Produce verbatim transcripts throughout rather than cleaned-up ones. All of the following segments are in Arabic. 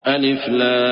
ألف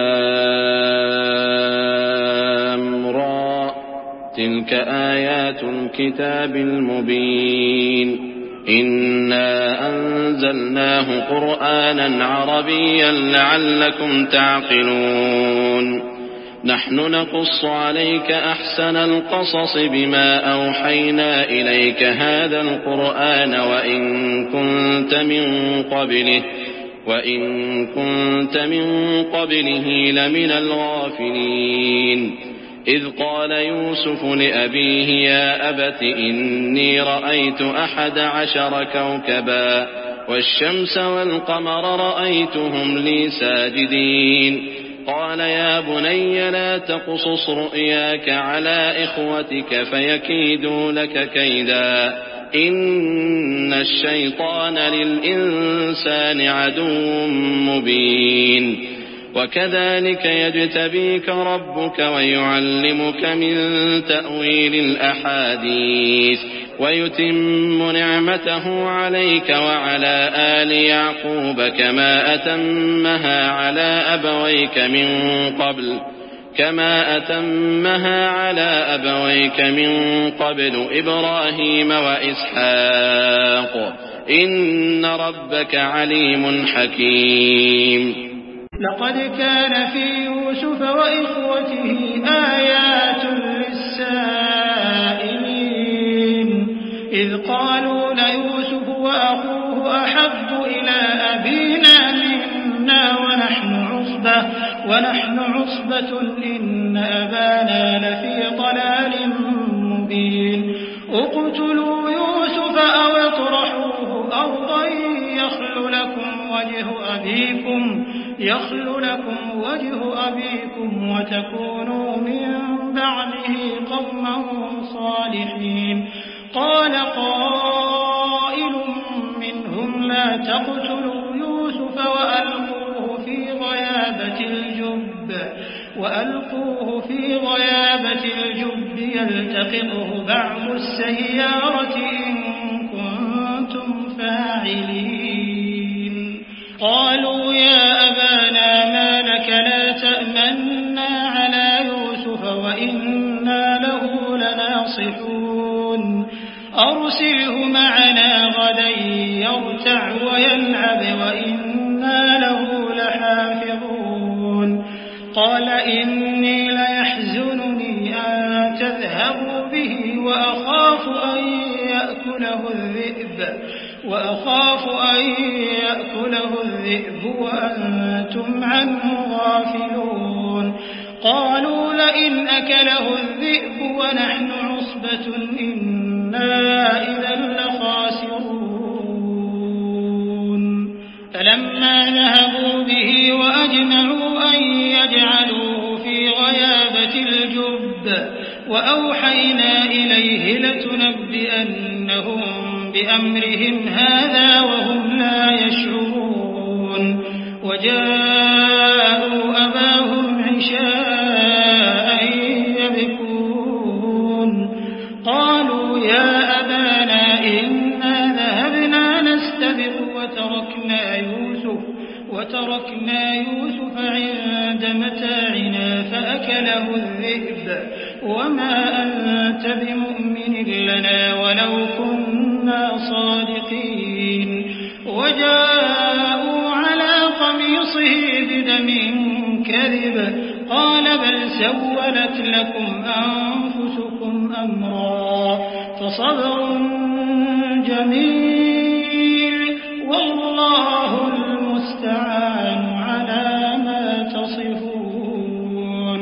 لام را تلك آيات الكتاب المبين إنا أنزلناه قرآنا عربيا لعلكم تعقلون نحن نقص عليك أحسن القصص بما أوحينا إليك هذا القرآن وإن كنت من قبله وإن كنت من قبله لمن الغافلين إذ قال يوسف لأبيه يا أبت إني رأيت أحد عشر كوكبا والشمس والقمر رأيتهم لي ساجدين قال يا بني لا تقصص رؤياك على إخوتك فيكيدوا لك كيدا إن الشيطان للإنسان عدو مبين وكذلك يجتبيك ربك ويعلمك من تأويل الأحاديث ويتم نعمته عليك وعلى آل يعقوب كما أتمها على أبويك من قبل كما أتمها على أبويك من قبل إبراهيم وإسحاق إن ربك عليم حكيم لقد كان في يوسف وإخوته آيات للسائلين إذ قالوا ليوسف وأخوه أحب إلى أبينا منا ونحن عصبة ونحن عصبة إن أبانا لفي ضلال مبين اقتلوا يوسف أو اطرحوه أرضا يخل لكم وجه أبيكم يخل لكم وجه أبيكم وتكونوا من بعده قوما صالحين قال قائل منهم لا تقتلوا يوسف وألقوه في غيابة الجب وألقوه في غيابة الجب يلتقطه بعض السيارة إن كنتم فاعلين قالوا يا أبانا ما لك لا تأمنا على يوسف وإنا له لناصحون أرسله معنا غدا يرتع ويلعب وإنا له لحافظون قال إني ليحزنني أن تذهبوا به وأخاف أن يأكله الذئب وأخاف أن يأكله الذئب وأنتم عنه غافلون قالوا لئن أكله الذئب ونحن عصبة إنا إذا لخاسرون فلما ذهبوا به وأجمعوا أن يجعلوه في غيابة الجب وأوحينا إليه لتنبئنهم بأمرهم هذا وهم لا يشعرون وجاءوا أباهم عشاء يبكون قالوا يا أبانا إنا ذهبنا نستبق وتركنا يوسف وتركنا يوسف عند متاعنا فأكله الذئب وما أنت بمؤمن لنا ولو كنا صادقين وجاءوا على قميصه بدم كذب قال بل سولت لكم أنفسكم أمرا فصبر جميل والله المستعان على ما تصفون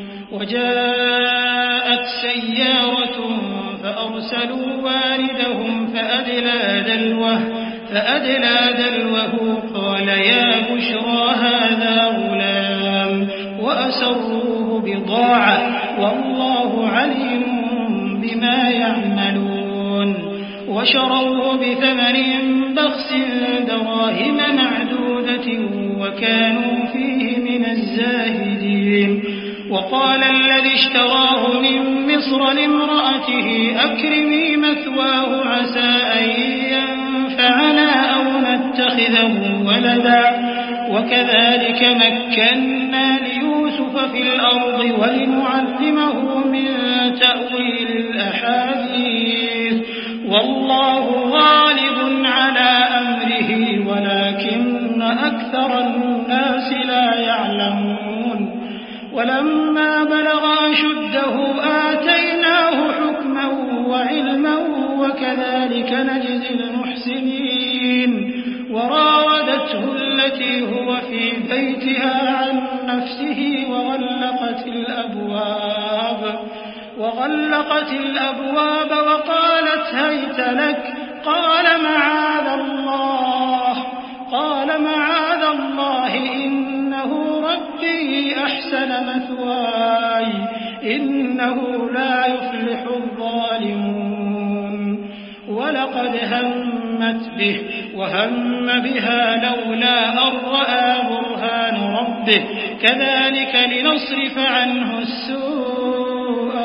وجاءت سيارة فأرسلوا واردهم فأدلى دلوه فأدلى دلوه قال يا بشرى هذا غلام وأسروه بضاعة والله عليم بما يعملون وشروه بثمن بخس دراهم معدودة وكانوا فيه من الزاهدين وقال الذي اشتراه من مصر لامرأته أكرمي مثواه عسى أن ينفعنا أو نتخذه ولدا وكذلك مكنا ليوسف في الأرض ولنعلمه من تأويل الأحاديث والله غالب على أمره ولكن أكثر الناس لا يعلمون ولما بلغ أشده آتيناه حكما وعلما وكذلك نجزي المحسنين وراودته التي هو في بيتها عن نفسه وغلقت الأبواب وغلقت الأبواب وقالت هيت لك قال معاذ الله قال معاذ الله إنه ربي أحسن مثواي إنه لا يفلح الظالمون ولقد همت به وهم بها لولا أن رأى برهان ربه كذلك لنصرف عنه السوء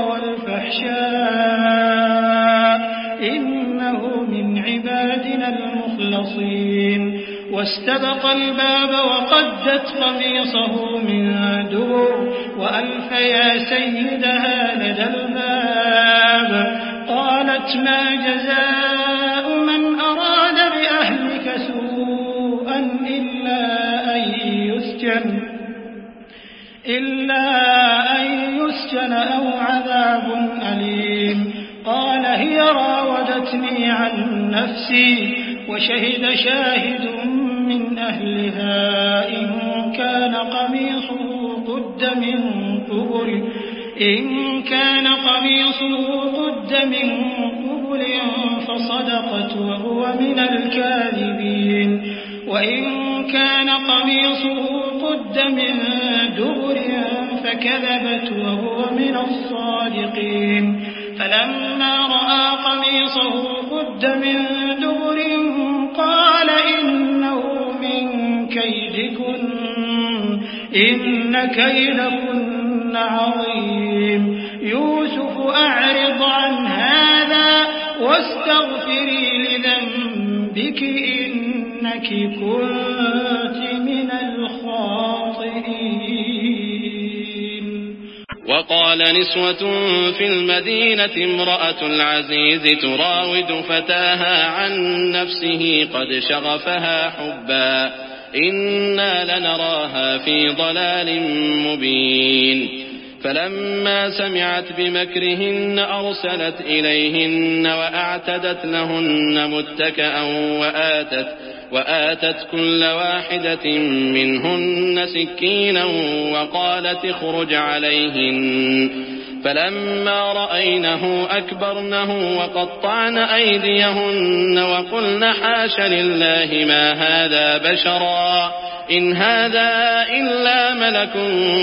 والفحشاء إنه من عبادنا المخلصين واستبق الباب وقدت قميصه من دبر وألف يا سيدها لدى الباب قالت ما جزاء من أراد بأهلك سوءا إلا أن يسجن إلا أن يسجن أو عذاب أليم قال هي راودتني عن نفسي وشهد شاهد من أهلها إن كان قميصه قد من قبل إن كان قميصه قد من قبل فصدقت وهو من الكاذبين وإن كان قميصه قد من دبر فكذبت وهو من الصادقين فلما رأى قميصه قد من دبر قال إنه من كيدكن إن كيدكن عظيم يوسف أعرض عن هذا واستغفري لذنبك إنك كنت من الخاطئين. وقال نسوة في المدينة امرأة العزيز تراود فتاها عن نفسه قد شغفها حبا إنا لنراها في ضلال مبين فلما سمعت بمكرهن أرسلت إليهن وأعتدت لهن متكئا وآتت, وآتت كل واحدة منهن سكينا وقالت اخرج عليهن فلما رأينه أكبرنه وقطعن أيديهن وقلن حاش لله ما هذا بشرا إن هذا إلا ملك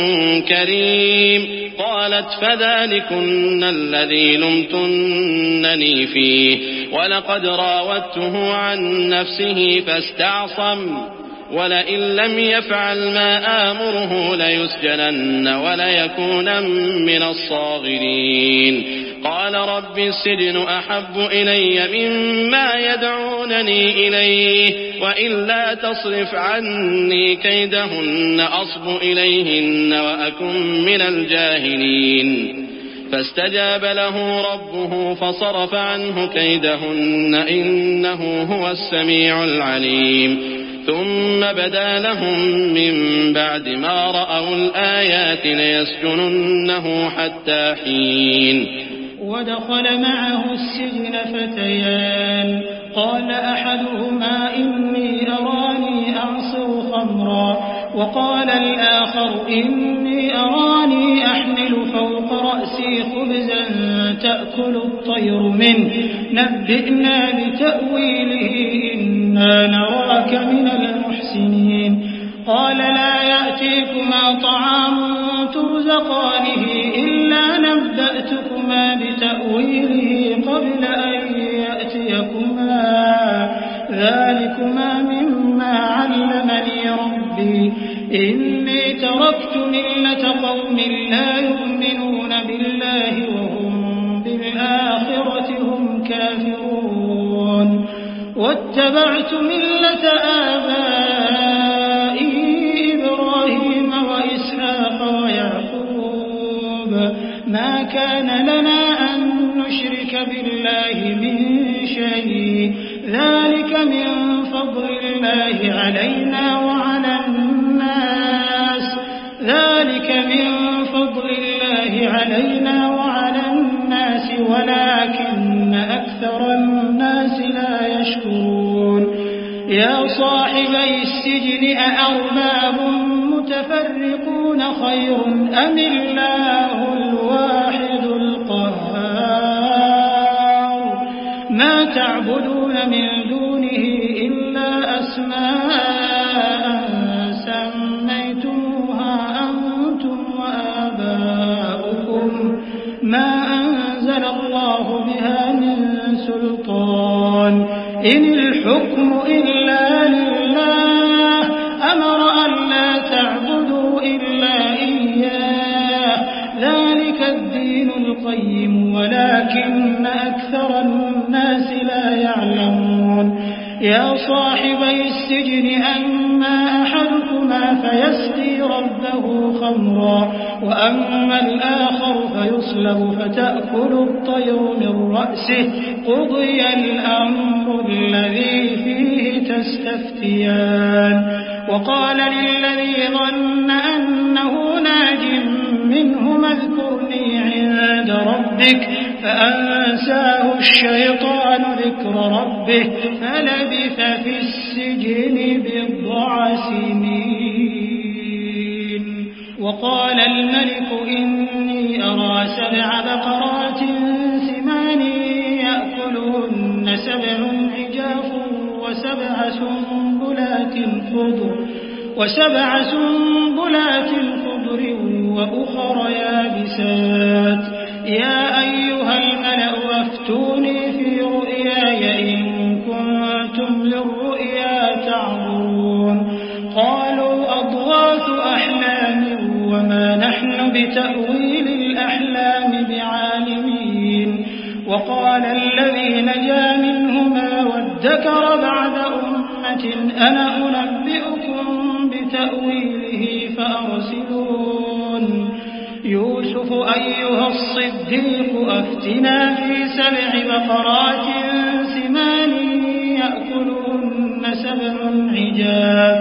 كريم قالت فذلكن الذي لمتنني فيه ولقد راودته عن نفسه فاستعصم ولئن لم يفعل ما آمره ليسجنن وليكون من الصاغرين قال رب السجن أحب إلي مما يدعونني إليه وإلا تصرف عني كيدهن أصب إليهن وأكن من الجاهلين فاستجاب له ربه فصرف عنه كيدهن إنه هو السميع العليم ثم بدا لهم من بعد ما رأوا الآيات ليسجننه حتى حين ودخل معه السجن فتيان قال أحدهما إني أراني أعصر خمرا وقال الآخر إني أراني أحمل فوق رأسي خبزا تأكل الطير منه نبئنا بتأويله إنا نراك من المحسنين قال لا يأتيكما طعام ترزقانه إلا نبأتكما بتأويله قبل أن يأتيكما ذلكما مما علمني ربي إني تركت ملة قوم لا يؤمنون بالله وهم بالآخرة هم كافرون واتبعت ملة آبائي ما كان لنا أن نشرك بالله من شيء ذلك من فضل الله علينا وعلى الناس ذلك من فضل الله علينا وعلى الناس ولكن أكثر الناس لا يشكرون يا صاحبي السجن أأرباب متفرقون خير أم الله الواحد القهار ما تعبدون من دونه إلا أسماء سميتموها أنتم وآباؤكم ما أنزل الله بها من سلطان إن الحكم إلا لله أمر أن لا تعبدوا إلا إياه ذلك الدين القيم ولكن أكثر الناس لا يعلمون يا صاحبي السجن أما أحدكما فيسقي ربه خمرا وأما الآخر فيصلب فتأكل الطير من رأسه قضي الأمر الذي فيه تستفتيان وقال للذي ظن أنه ناج منهما اذكرني عند ربك فأنساه الشيطان ذكر ربه فلبث في السجن بضع سنين وقال الملك إني أرى سبع بقرات سمان يأكلهن سبع عجاف وسبع سنبلات خضر وسبع سنبلات خضر وأخر يابسات يا أيها الملأ أفتوني في رؤياي إن كنتم للرؤيا تعبرون قالوا أضغاث أحلام وما نحن بتأويل الأحلام بعالمين وقال الذي نجا منهما وادكر بعد أمة أنا أنبئكم بتأويله فأرسلون يوسف أيها الصديق أفتنا في سبع بقرات سمان يأكلهن سبع عجاف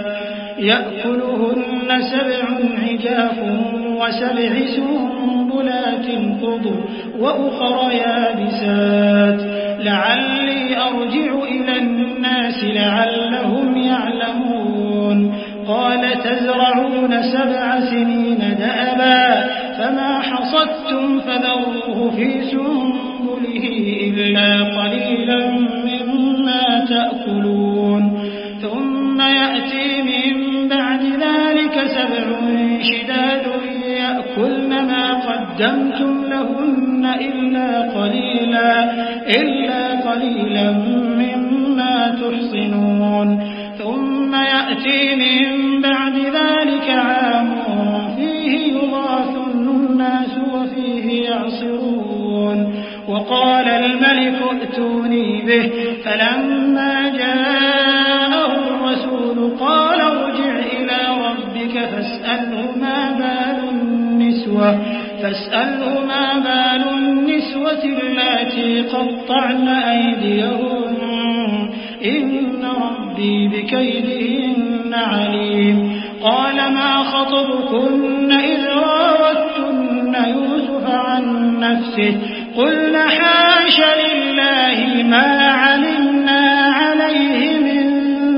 يأكلهن سبع عجاف وسبع سنبلات خضر وأخر يابسات لعلي أرجع إلى الناس لعلهم يعلمون قال تزرعون سبع سنين دأبا فما حصدتم فذروه في سنبله إلا قليلا مما تأكلون ثم يأتي من بعد ذلك سبع شداد يأكلن ما قدمتم لهن إلا قليلا إلا قليلا مما تحصنون ثم يأتي من بعد ذلك عام فيه يغاث الناس وفيه يعصرون وقال الملك ائتوني به فلما جاءه الرسول قال ارجع إلى ربك فاسأله ما بال النسوة فاسأله ما بال النسوة اللاتي قطعن أيديهن إن ربي بكيدهن عليم قال ما خطبكن إذ راوتن يوسف عن نفسه قلنا حاش لله ما علمنا عليه من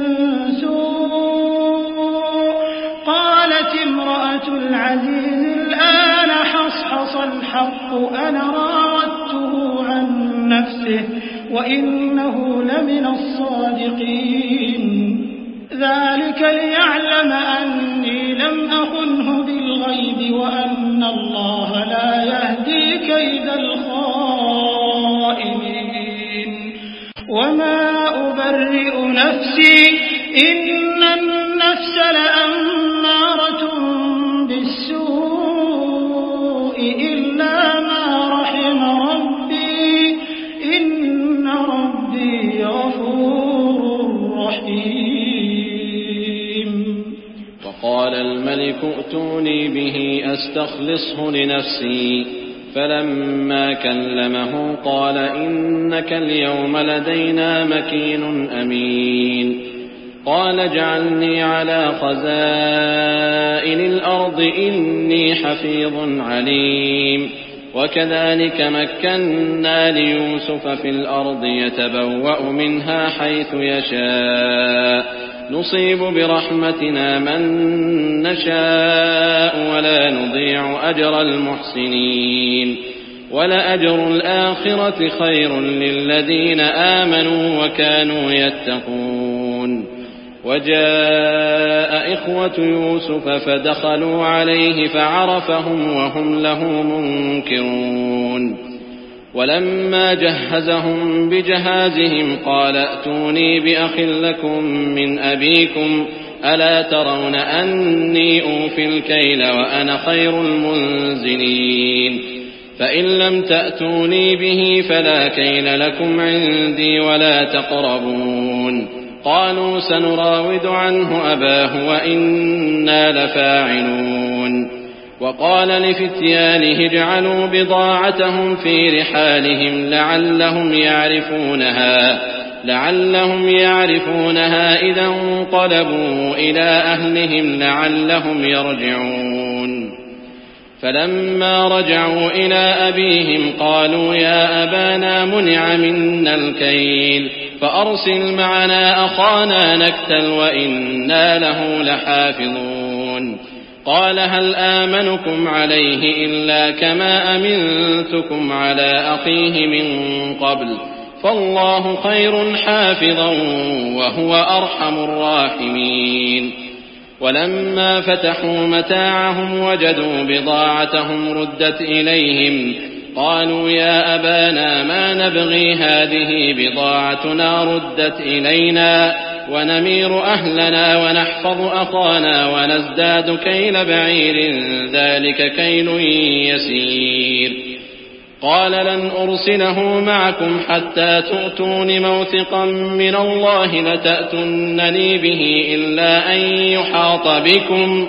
سوء قالت امرأة العزيز الآن حصحص الحق أنا راودته عن نفسه وإنه لمن الصادقين ذلك ليعلم أني لم أخنه بالغيب وأن الله لا يهدي كيد الخائنين وما أبرئ نفسي إن النفس لأمارة بالسوء إلا ما رحم ربي إن ربي غفور رحيم وقال الملك ائتوني به أستخلصه لنفسي فلما كلمه قال إنك اليوم لدينا مكين أمين قال اجعلني على خزائن الأرض إني حفيظ عليم وكذلك مكنا ليوسف في الأرض يتبوأ منها حيث يشاء نصيب برحمتنا من نشاء ولا نضيع أجر المحسنين ولأجر الآخرة خير للذين آمنوا وكانوا يتقون وجاء إخوة يوسف فدخلوا عليه فعرفهم وهم له منكرون ولما جهزهم بجهازهم قال ائتوني بأخ لكم من أبيكم ألا ترون أني أوفي الكيل وأنا خير المنزلين فإن لم تأتوني به فلا كيل لكم عندي ولا تقربون قالوا سنراود عنه أباه وإنا لفاعلون وقال لفتيانه اجعلوا بضاعتهم في رحالهم لعلهم يعرفونها لعلهم يعرفونها إذا انقلبوا إلى أهلهم لعلهم يرجعون فلما رجعوا إلى أبيهم قالوا يا أبانا منع منا الكيل فأرسل معنا أخانا نكتل وإنا له لحافظون قال هل آمنكم عليه إلا كما أمنتكم على أخيه من قبل فالله خير حافظا وهو أرحم الراحمين ولما فتحوا متاعهم وجدوا بضاعتهم ردت إليهم قالوا يا أبانا ما نبغي هذه بضاعتنا ردت إلينا ونمير أهلنا ونحفظ أخانا ونزداد كيل بعير ذلك كيل يسير قال لن أرسله معكم حتى تؤتون موثقا من الله لتأتونني به إلا أن يحاط بكم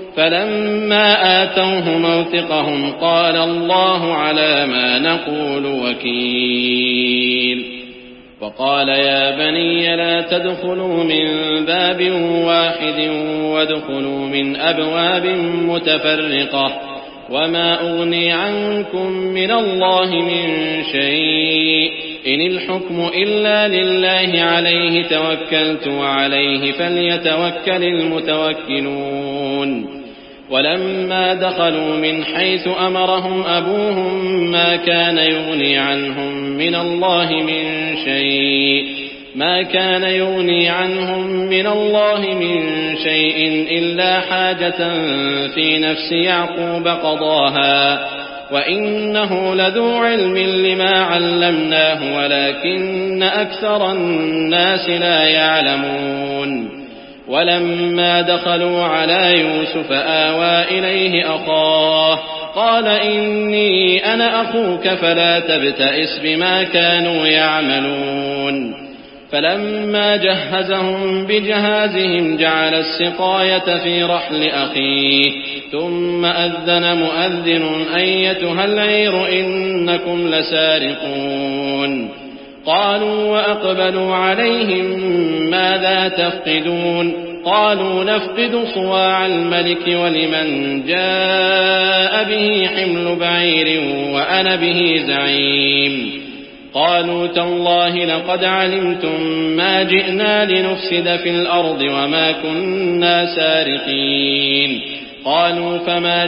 فلما آتوه موثقهم قال الله على ما نقول وكيل وقال يا بني لا تدخلوا من باب واحد وادخلوا من أبواب متفرقة وما أغني عنكم من الله من شيء إن الحكم إلا لله عليه توكلت وعليه فليتوكل المتوكلون ولما دخلوا من حيث أمرهم أبوهم ما كان يغني عنهم من الله من شيء ما كان يغني عنهم من الله من شيء إلا حاجة في نفس يعقوب قضاها وإنه لذو علم لما علمناه ولكن أكثر الناس لا يعلمون ولما دخلوا على يوسف آوى إليه أخاه قال إني أنا أخوك فلا تبتئس بما كانوا يعملون فلما جهزهم بجهازهم جعل السقاية في رحل أخيه ثم أذن مؤذن أيتها العير إنكم لسارقون قالوا وأقبلوا عليهم ماذا تفقدون قالوا نفقد صواع الملك ولمن جاء به حمل بعير وأنا به زعيم قالوا تالله لقد علمتم ما جئنا لنفسد في الأرض وما كنا سارقين قالوا فما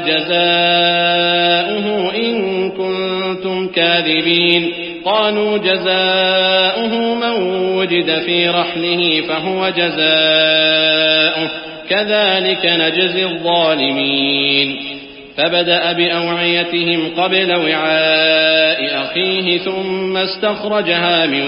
جزاؤه إن كنتم كاذبين قالوا جزاؤه من وجد في رحله فهو جزاؤه كذلك نجزي الظالمين فبدأ بأوعيتهم قبل وعاء أخيه ثم استخرجها من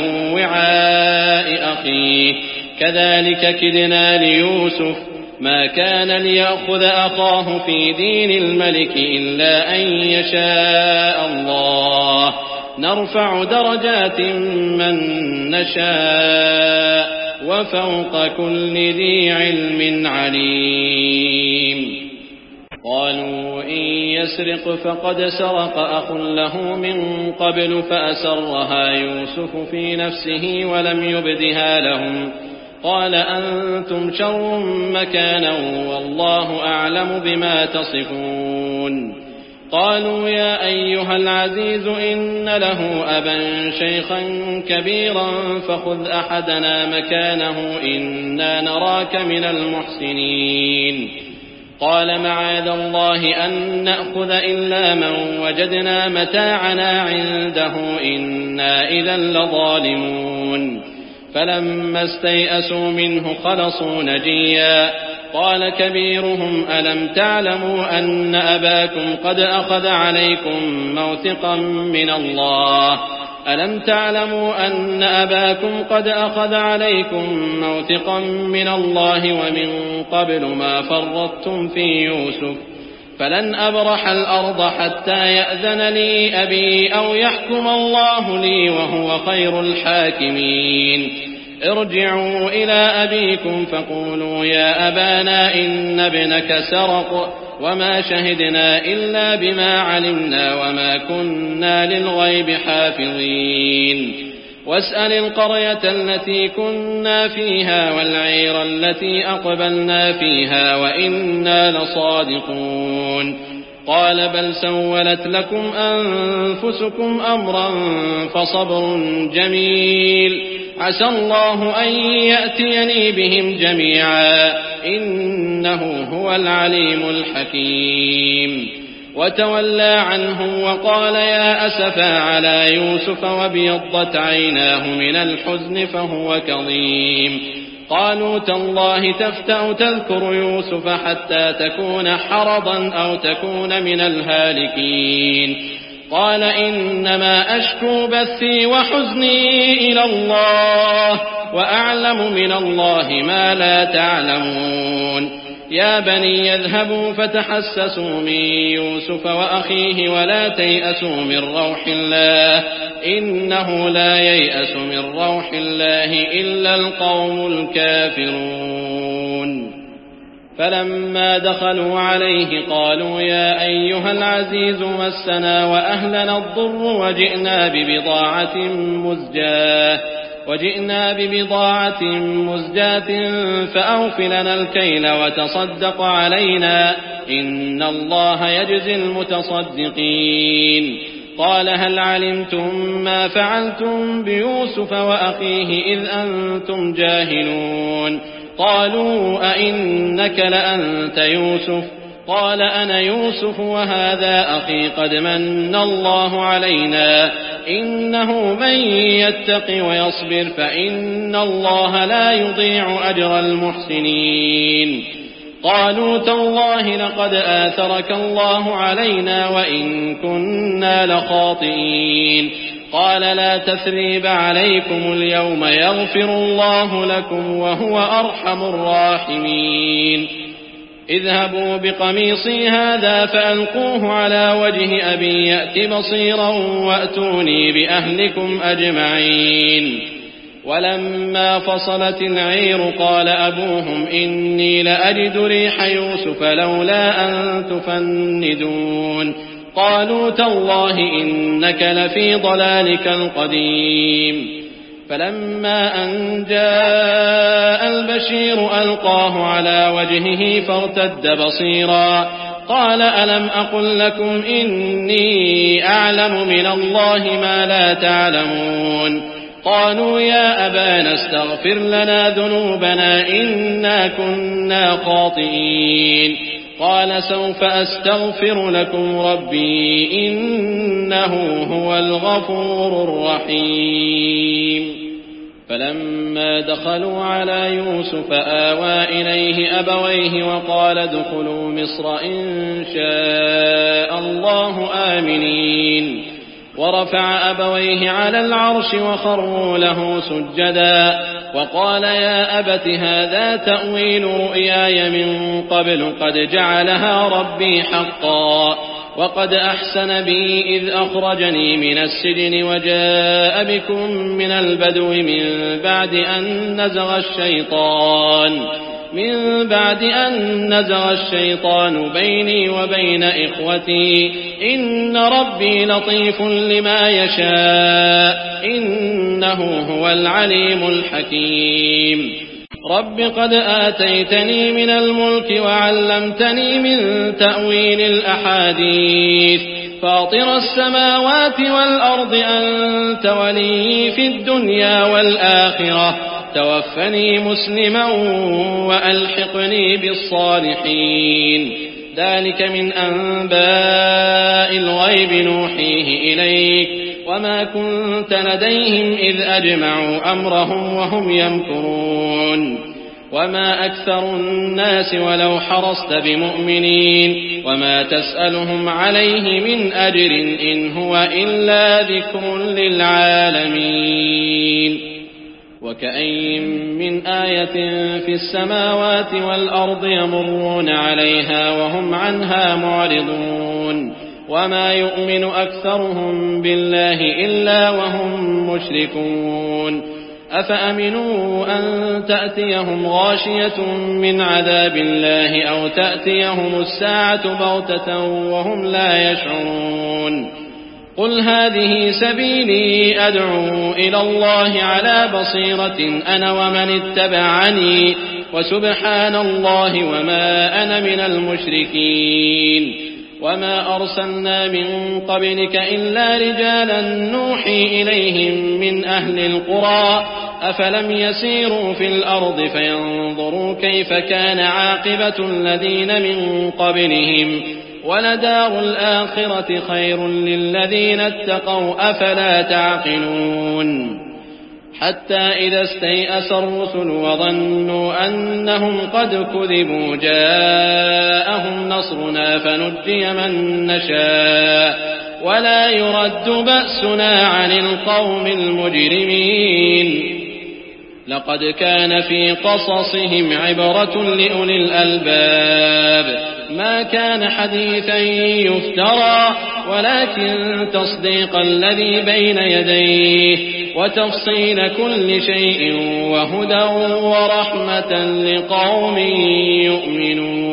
وعاء أخيه كذلك كدنا ليوسف ما كان ليأخذ أخاه في دين الملك إلا أن يشاء الله نرفع درجات من نشاء وفوق كل ذي علم عليم قالوا إن يسرق فقد سرق أخ له من قبل فأسرها يوسف في نفسه ولم يبدها لهم قال أنتم شر مكانا والله أعلم بما تصفون قالوا يا أيها العزيز إن له أبا شيخا كبيرا فخذ أحدنا مكانه إنا نراك من المحسنين قال معاذ الله أن نأخذ إلا من وجدنا متاعنا عنده إنا إذا لظالمون فلما استيئسوا منه خلصوا نجيا قال كبيرهم ألم تعلموا أن أباكم قد أخذ عليكم موثقا من الله ألم تعلموا أن أباكم قد أخذ عليكم موثقا من الله ومن قبل ما فرطتم في يوسف فلن أبرح الأرض حتى يأذن لي أبي أو يحكم الله لي وهو خير الحاكمين ارجعوا إلى أبيكم فقولوا يا أبانا إن ابنك سرق وما شهدنا إلا بما علمنا وما كنا للغيب حافظين واسأل القرية التي كنا فيها والعير التي أقبلنا فيها وإنا لصادقون قال بل سولت لكم أنفسكم أمرا فصبر جميل عسى الله أن يأتيني بهم جميعا إنه هو العليم الحكيم وتولى عنهم وقال يا أسفا على يوسف وابيضت عيناه من الحزن فهو كظيم قالوا تالله تفتأ تذكر يوسف حتى تكون حرضا أو تكون من الهالكين قال إنما أشكو بثي وحزني إلى الله وأعلم من الله ما لا تعلمون يا بني يذهبوا فتحسسوا من يوسف وأخيه ولا تيأسوا من روح الله إنه لا ييأس من روح الله إلا القوم الكافرون فلما دخلوا عليه قالوا يا أيها العزيز مسنا وأهلنا الضر وجئنا ببضاعة مزجاة وجئنا ببضاعة مزجاة فأوف لنا الكيل وتصدق علينا إن الله يجزي المتصدقين قال هل علمتم ما فعلتم بيوسف وأخيه إذ أنتم جاهلون قالوا أئنك لأنت يوسف قال أنا يوسف وهذا أخي قد من الله علينا إنه من يتق ويصبر فإن الله لا يضيع أجر المحسنين قالوا تالله لقد آثرك الله علينا وإن كنا لخاطئين قال لا تثريب عليكم اليوم يغفر الله لكم وهو أرحم الراحمين اذهبوا بقميصي هذا فألقوه على وجه أبي يأت بصيرا وأتوني بأهلكم أجمعين ولما فصلت العير قال أبوهم إني لأجد ريح يوسف لولا أن تفندون قالوا تالله إنك لفي ضلالك القديم فلما أن جاء البشير ألقاه على وجهه فارتد بصيرا قال ألم أقل لكم إني أعلم من الله ما لا تعلمون قالوا يا أبانا استغفر لنا ذنوبنا إنا كنا خاطئين قال سوف أستغفر لكم ربي إنه هو الغفور الرحيم فلما دخلوا على يوسف آوى إليه أبويه وقال ادخلوا مصر إن شاء الله آمنين ورفع أبويه على العرش وخروا له سجدا وقال يا أبت هذا تأويل رؤياي من قبل قد جعلها ربي حقا وقد أحسن بي إذ أخرجني من السجن وجاء بكم من البدو من بعد أن نزغ الشيطان من بعد أن نزغ الشيطان بيني وبين إخوتي إن ربي لطيف لما يشاء إنه هو العليم الحكيم رب قد آتيتني من الملك وعلمتني من تأويل الأحاديث فاطر السماوات والأرض أنت ولي في الدنيا والآخرة توفني مسلما وألحقني بالصالحين ذلك من أنباء الغيب نوحيه إليك وما كنت لديهم إذ أجمعوا أمرهم وهم يمكرون وما أكثر الناس ولو حرصت بمؤمنين وما تسألهم عليه من أجر إن هو إلا ذكر للعالمين وكأين من آية في السماوات والأرض يمرون عليها وهم عنها معرضون وما يؤمن أكثرهم بالله إلا وهم مشركون أفأمنوا أن تأتيهم غاشية من عذاب الله أو تأتيهم الساعة بغتة وهم لا يشعرون قل هذه سبيلي أدعو إلى الله على بصيرة أنا ومن اتبعني وسبحان الله وما أنا من المشركين وما أرسلنا من قبلك إلا رجالا نوحي إليهم من أهل القرى أفلم يسيروا في الأرض فينظروا كيف كان عاقبة الذين من قبلهم ولدار الآخرة خير للذين اتقوا أفلا تعقلون حتى إذا استيأس الرسل وظنوا أنهم قد كذبوا جاءهم نصرنا فنجي من نشاء ولا يرد بأسنا عن القوم المجرمين لقد كان في قصصهم عبرة لأولي الألباب ما كان حديثا يفترى ولكن تصديق الذي بين يديه وتفصيل كل شيء وهدى ورحمة لقوم يؤمنون